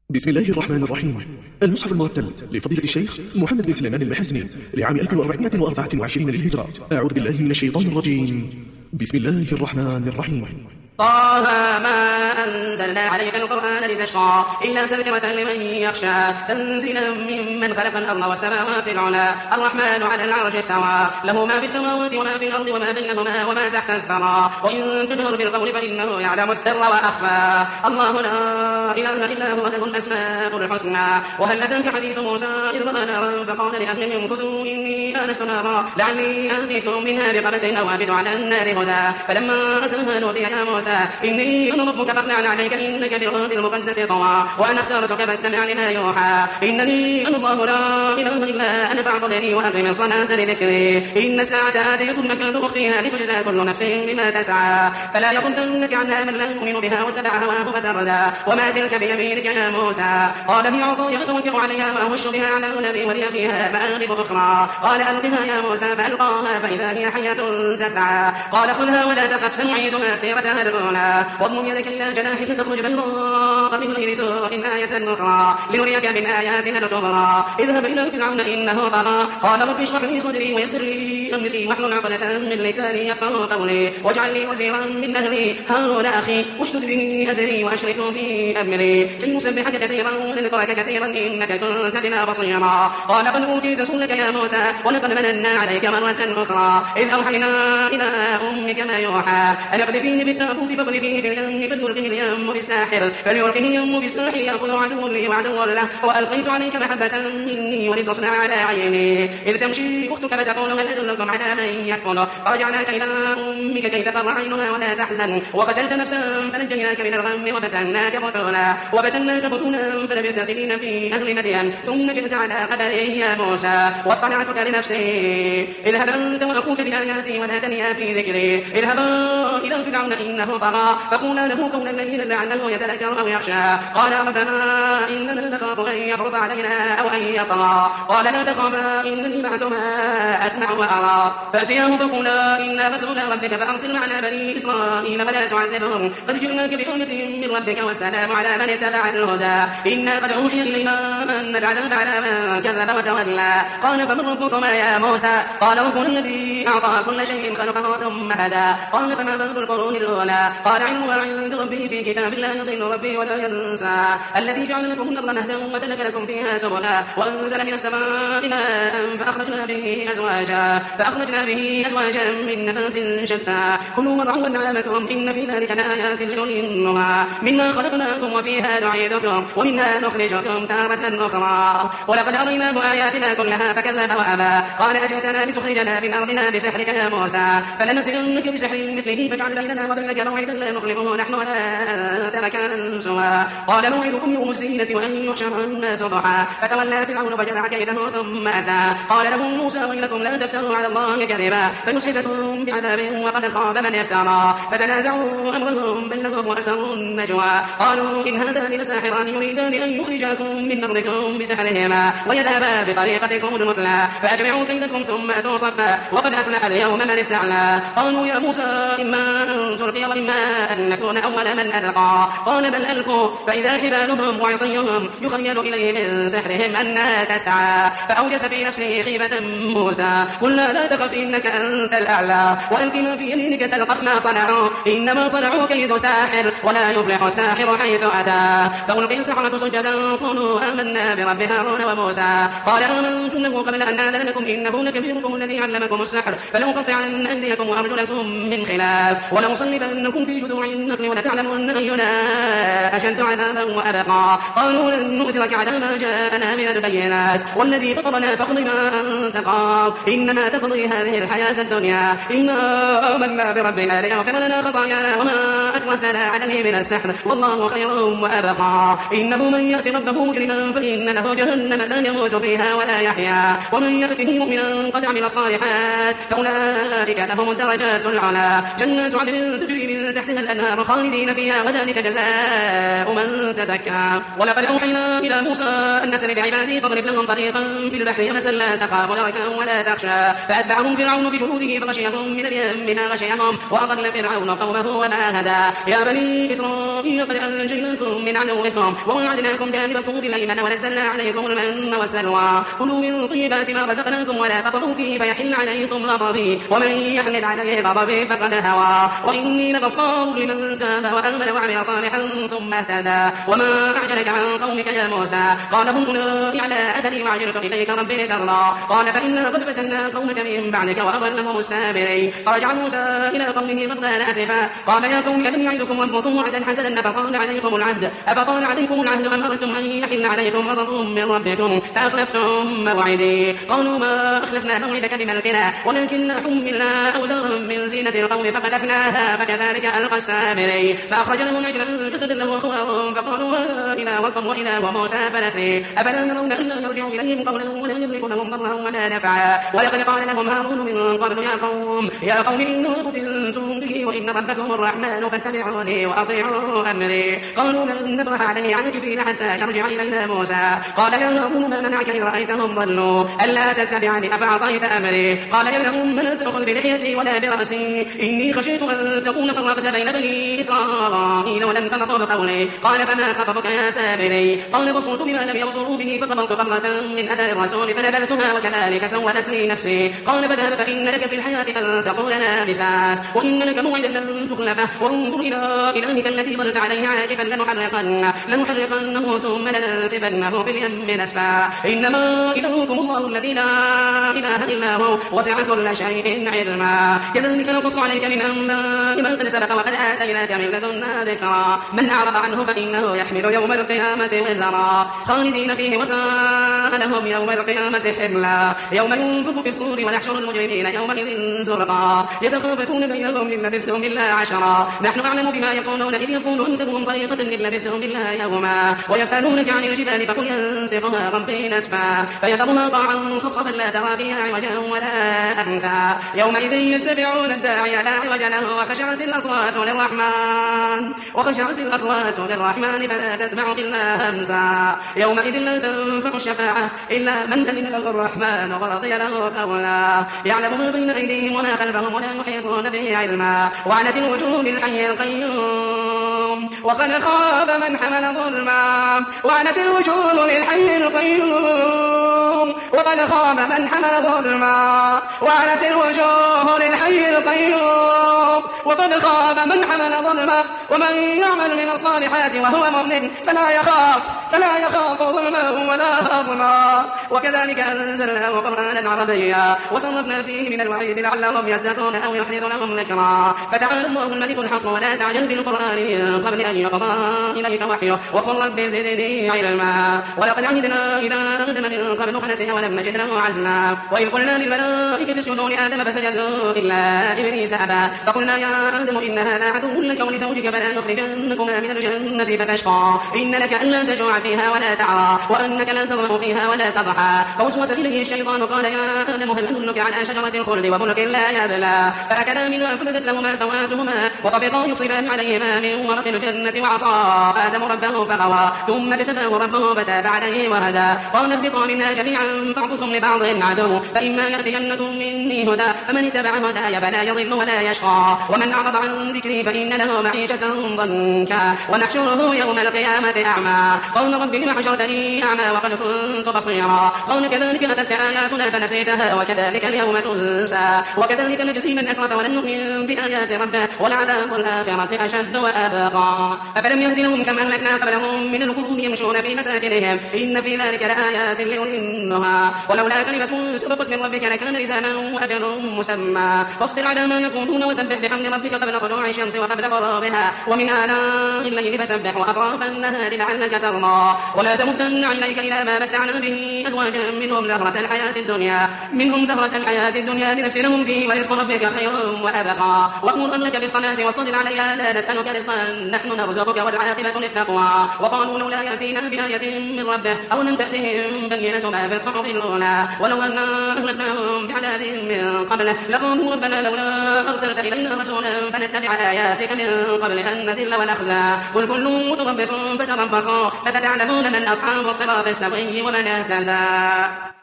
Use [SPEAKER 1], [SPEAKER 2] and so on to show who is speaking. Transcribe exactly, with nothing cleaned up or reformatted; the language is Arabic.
[SPEAKER 1] بسم الله الرحمن الرحيم. المصحف المرتل لفضيلة الشيخ محمد بن سليمان المحزني لعام ألف وأربعمائة وأربعة وعشرين للهجرة. أعوذ بالله من الشيطان الرجيم. بسم الله الرحمن الرحيم.
[SPEAKER 2] طه ما أنزلنا عليك القرآن لتشقى إلا تذكرة لمن يخشى تنزيلا ممن خلق الأرض والسماوات العلى الرحمن على العرش استوى له ما في السماوات وما في الأرض وما بينهما وما تحت الثرى وإن تجهر بالقول فإنه يعلم السر وأخفى الله لا إله إلا هو له الأسماء الحسنى. وهل أتاك حديث موسى إذ رأى نارا فقال لأهلهم كثوا إني آنست نارا لعلي آتيكم منها بقبس أو أجد على النار هدى فلما أتاها نودي يا موسى إني أنا ربك فاخلع عليك إنك بالوادي المقدس طوى وأنا اخترتك فاستمع لما يوحى إنني أنا الله لا إله إلا أنا فاعبدني وأقم الصلاة لذكري إن الساعة آتية مكان أخفيها لتجزى كل نفس بما تسعى فلا يصدنك عنها من لا يؤمن بها واتبع هواه فتردى. وما تلك بيمينك يا موسى قال هي عصاي أتوكل عليها وأهش بها على غنمي ولي فيها مآرب أخرى قال ألقها يا موسى فألقاها فإذا هي حية تسعى قال خذها ولا تخف سنعيدها سيرتها الأولى واضمم يدك إلى جناحك تخرج بيضاء من غير سوء آية أخرى لنريك من آياتنا الكبرى اذهب إلى فرعون إنه طغى قال رب اشرح لي صدري ويسر لي أمري واحلل عقدة من لساني يفقهوا قولي واجعل لي وزيرا من أهلي هارون أخي واشدد به أزري وأشركه في أمري كي نسبحك كثيرا ونذكرك كثيرا إنك كنت بنا بصيرا قال قد أوتيت سؤلك يا موسى ولقد مننا عليك مرة أخرى إذ أوحينا إلى أمك ما يوحى أن اقذفيه بالتابوت فاقذفيه في اليم فليلقه اليم بالساحر فليلقه اليم بالساحر يأخذ عدو لي وعدو له وألقيت عليك محبة مني ولتصنع على عيني إذ تمشي أختك فتقول هل أدلكم على من يكفله فرجعناك إلى أمك كي تقر عينها ولا تحزن وقتلت نفسا فنجيناك من الغم وفتناك فتونا وفتناك فتونا فلبثت سنين في أهل مدين ثم جئت على قدر يا موسى واصطنعتك لنفسي اذهب أنت وأخوك بآياتي ولا تنيا في ذكري اذهبا إلى فرعون إنه طغى فقولا له قولا لينا لعله يتذكر أو يخشى قال ربنا إننا نخاف أن يفرط علينا أو أن يطغى قال لا تخافا إنني معكما أسمع وأرى فأتياه فقولا إنا رسول ربك فأرسل معنا بني إسرائيل ولا تعذبهم قد جئناك بآية من ربك والسلام على من اتبع الهدى إنا قد أوحي إلينا أن العذاب على من كذب وتولى قال فمن ربكما يا موسى قال ربنا الذي أعطى كل شيء خلقه ثم هدى قال فما بال القرون الأولى قال علمها عند ربي في كتاب لا يضل ربي ولا ينسى الذي جعل لكم الأرض مهدا وسلك لكم فيها سبلا وأنزل من السماء ماء فأخرجنا به أزواجا فأخرجنا به أزواجا من نبات شتى كلوا وارعوا أنعامكم إن في ذلك لآيات لأولي النهى منا خلقناكم وفيها نعيدكم ومنها نخرجكم تارة أخرى ولقد أريناه آياتنا كلها فكذب وأبى قال أجئتنا لتخرجنا من أرضنا بسحرك يا موسى فلنأتينك بسحر مثله فاجعل بيننا وبينك موعدا لا نخلفه نحن ولا أنت مكانا سوى قال موعدكم يوم الزينة وأن يحشر الناس ضحى فتولى فرعون فجمع كيده ثم أتى قال لهم موسى ويلكم لا تفتروا على الله كذبا فيصحبكم بعذاب وقد خاب من يفترى فتنازعوا أمرهم بينهم وأسروا النجوى قالوا إن هذان لساحران يريدان أن يخرجاكم من أرضكم بسحرهما ويذهبا بطريقتكم المثلى فأجمعوا كيدكم ثم أتوا صفا وقد أفلح اليوم من استعلى قالوا يا موسى إما أن تلقي وإما أن نكون أول من ألقى قال بل ألقوا فإذا حبالهم وعصيهم يخيل إليه من سحرهم أنها تسعى فأوجس في نفسه خيفة موسى قلنا لا تخف إنك أنت الأعلى وألق ما في يمينك تلقف ما صنعوا إنما صنعوا كيد ساحر ولا يفلح الساحر حيث أتى فألقي السحرة سجدا قالوا آمنا برب هارون وموسى قال آمنتم له قبل أن آذن لكم إنه لكبيركم الذي علمكم السحر فلأقطعن أيديكم وأرجلكم من خلاف ولأصلبنكم في جذوع النخل ولتعلمن أينا أشد عذابا وأبقى قالوا لن نؤثرك على ما جاءنا من البينات والذي فطرنا فاقض ما أنت قاض إنما تقضي هذه الحياة الدنيا إنا آمنا بربنا ليغفر لنا خطايانا وما أكرهتنا عليه من السحر والله خير وأبقى إنه من يأتي ربه مجرما فإن له جهنم لا يموت فيها ولا يحيا ومن يأته مؤمنا قد عمل الصالحات فأولئك لهم الدرجات العلى جنات عدن تجري من من تحتها الأنهار خالدين فيها وذلك جزاء من تزكى. ولقد أوحينا إلى موسى أن أسر بعبادي فاضرب لهم طريقا في البحر يبسا لا تخاف دركا ولا تخشى فأتبعهم فرعون بجنوده فغشيهم من اليم ما غشيهم وأضل فرعون قومه وما هدى. يا بني إسرائيل قد أنجيناكم من عدوكم ووعدناكم جانب الطور الأيمن ونزلنا عليكم المن والسلوى كلوا من طيبات ما رزقناكم ولا تطغوا فيه فيحل عليكم غضبي ومن يحمل عليه غضبي فقد هوى وإني لغفار لمن تاب وآمن وعمل صالحا ثم اهتدى. وما أعجلك عن قومك يا موسى قال هم أولئك على أثري وعجلت إليك ربي لترضى قال فإنا قد فتنا قومك من بعدك وأضلهم السامرين. فرجع موسى إلى قومه غضبان آسفا قال يا قوم ألم يعدكم ربكم وعدا حسنا أفطال عليكم العهد أفطال عليكم العهد أم أردتم أن يحل عليكم غضب من ربكم فأخلفتم موعدي. قالوا ما أخلفنا موعدك بملكنا ولكن حملنا أوزارا من زينة القوم فقذفناها فكذلك ألقى السامري. فأخرج لهم عجلا جسدا له خوار فقالوا إلهكم وإله موسى فنسي أفلا يرون ألا يرجع إليهم قولا ولا يملك لهم ضرا ولا نفعا. ولقد قال لهم هارون من قبل يا قوم يا قوم إنه قتلتم به وإن ربكم الرحمن فاتبعوني وأطيعوا أمري. قالوا لن نبرح عليه عاكفين حتى يرجع إلينا موسى قال يا هارون ما منعك إذ رأيتهم ضلوا ألا تتبعني أفعصيت أمري. قال يا لهم لا تأخذ بلحيتي ولا برأسي إني خشيت أن تكون فرقت بين بني إسرائيل ولم ترقب قولي. قال فما خطبك يا سامري قال بصرت بما لم يبصروا به فقبلت قبضة من أثر الرسول فنبذتها وكذلك سولت لي نفسي. قال فاذهب فإن لك في الحياة أن تقول لا مساس وإن لك موعدا لن تخلفه وانظر إلى إلهك الذي ظلت عليه عاكفا لنحرقنه لنحرقنه ثم لننسفنه في اليم نسفا. إنما إلهكم الله الذي لا إله إلا هو وسع كل شيء علما. كذلك نقص عليك من أنباء ما قد سبق وقد آتيناك من لدنا ذكرا. من أعرض عنه فإنه يحمل يوم القيامة وزرا خالدين فيه وساء لهم يوم القيامة حملا. يوم ينفخ في الصور ونحشر المجرمين يومئذ زرقا يتخافتون بينهم إن لبثتم إلا عشرا نحن أعلم بما يقولون إذ يقول أنثرهم طريقة إن لبثتم إلا يوما ويسألونك عن الجبال فقل ينسفها ربي نسفا فيذرها قاعا صفصفا لا ترى فيها عوجا ولا أمتا. يومئذ يتبعون الداعي لا عوج له وخشعت الأصوات للرحمن وخشعت الأصوات للرحمن فلا تسمع إلا همسا. يومئذ لا تنفع الشفاعة إلا من أذن له الرحمن ورضي له قولا. يعلم ما بين أيديهم وما خلفهم ولا يحيطون به علما. وعنت الوجوه للحي القيوم وقد خاب من حمل ظلما. وعنت الوجوه للحي القيوم وقد خاب من حمل ظلما. وعنت الوجوه للحي القيوم وقد خاب من حمل ظلما. ومن يعمل من الصالحات وهو مؤمن فلا يخاف فلا يخاف ظلما ولا هضما. وكذلك أنزلناه قرآنا عربيا وصرفنا فيه من الوعيد لعلهم يتقون أو يحدث لهم ذكرا. فتعالى الله الملك الحق ولا تعجل بالقرآن من قبل أن يقضى إليك وحيه وقل رب زدني علما. ولقد عهدنا إلى آدم من قبل فنسي ولم نجد له عزما. وإذ قلنا للملائكة اسجدوا لآدم فسجدوا إلا إبليس أبى فقلنا يا آدم إن هذا عدو لك ولزوجك فلا يخرجنكما من الجنة فتشقى إن لك ألا تجوع فيها ولا تعرى وأنك لا تظمأ فيها ولا تضحى. فوسوس إليه الشيطان قال يا آدم هل أدلك على شجرة الخلد وملك لا يبلى. فأكلا منها فبدت لهما سواتهما وطفقا يصيبان عليهما من ورق الجنة وعصى آدم ربه فغوى ثم اجتباه ربه فتاب عليه وهدى. قال اهبطا منها جميعا بعضكم لبعض عدو فإما يأتينكم مني هدى فمن اتبع هداي فلا يضل ولا يشقى. ومن أعرض عن ذكري فإن له معيشة ضنكا ونحشره يوم القيامة أعمى. قال رب لم حشرتني أعمى وقد كنت بصيرا. قال كذلك أتتك آياتنا فنسيتها وكذلك اليوم تنسى. وكذلك نجزي من أسرف ولم نؤمن بآيات ربه ولعذاب الآخرة أشد وأبقى. أفلم يهد لهم كم أهلكنا قبلهم من القرون يمشون في مساكنهم إن في ذلك لآيات لأولي النهى. ولولا كلمة سبقت من ربك لكان لزاما وأجل مسمى. فاصبر على ما يقولون وسبح بحمد ربك قبل طلوع الشمس وقبل غروبها ومن آلاء الليل فسبح وأطراف النهار لعلك ترضى. ولا تمدن عينيك إلى ما متعنا به أزواجا منهم زهرة الحياة الدنيا منهم زهرة الحياة الدنيا لنفتنهم فيه ورزق ربك خير وأبقى وأمر أهلك بالصلاة واصطبر عليها لا نسألك رزقا نحن نرزقك والعاقبة للتقوى وقالوا لولا يأتينا بآية من ربه أو لم تأتهم بينة ما في الصحف الأولى ولو أنا أهلكناهم بعذاب من قبله لقالوا ربنا لولا أرسلت إلينا رسولا فنتبع آياتك من قبل أن نذل ونخزى قل كل متربص فتربصوا فستعلمون من أصحاب الصراط السوي ومن اهتدى.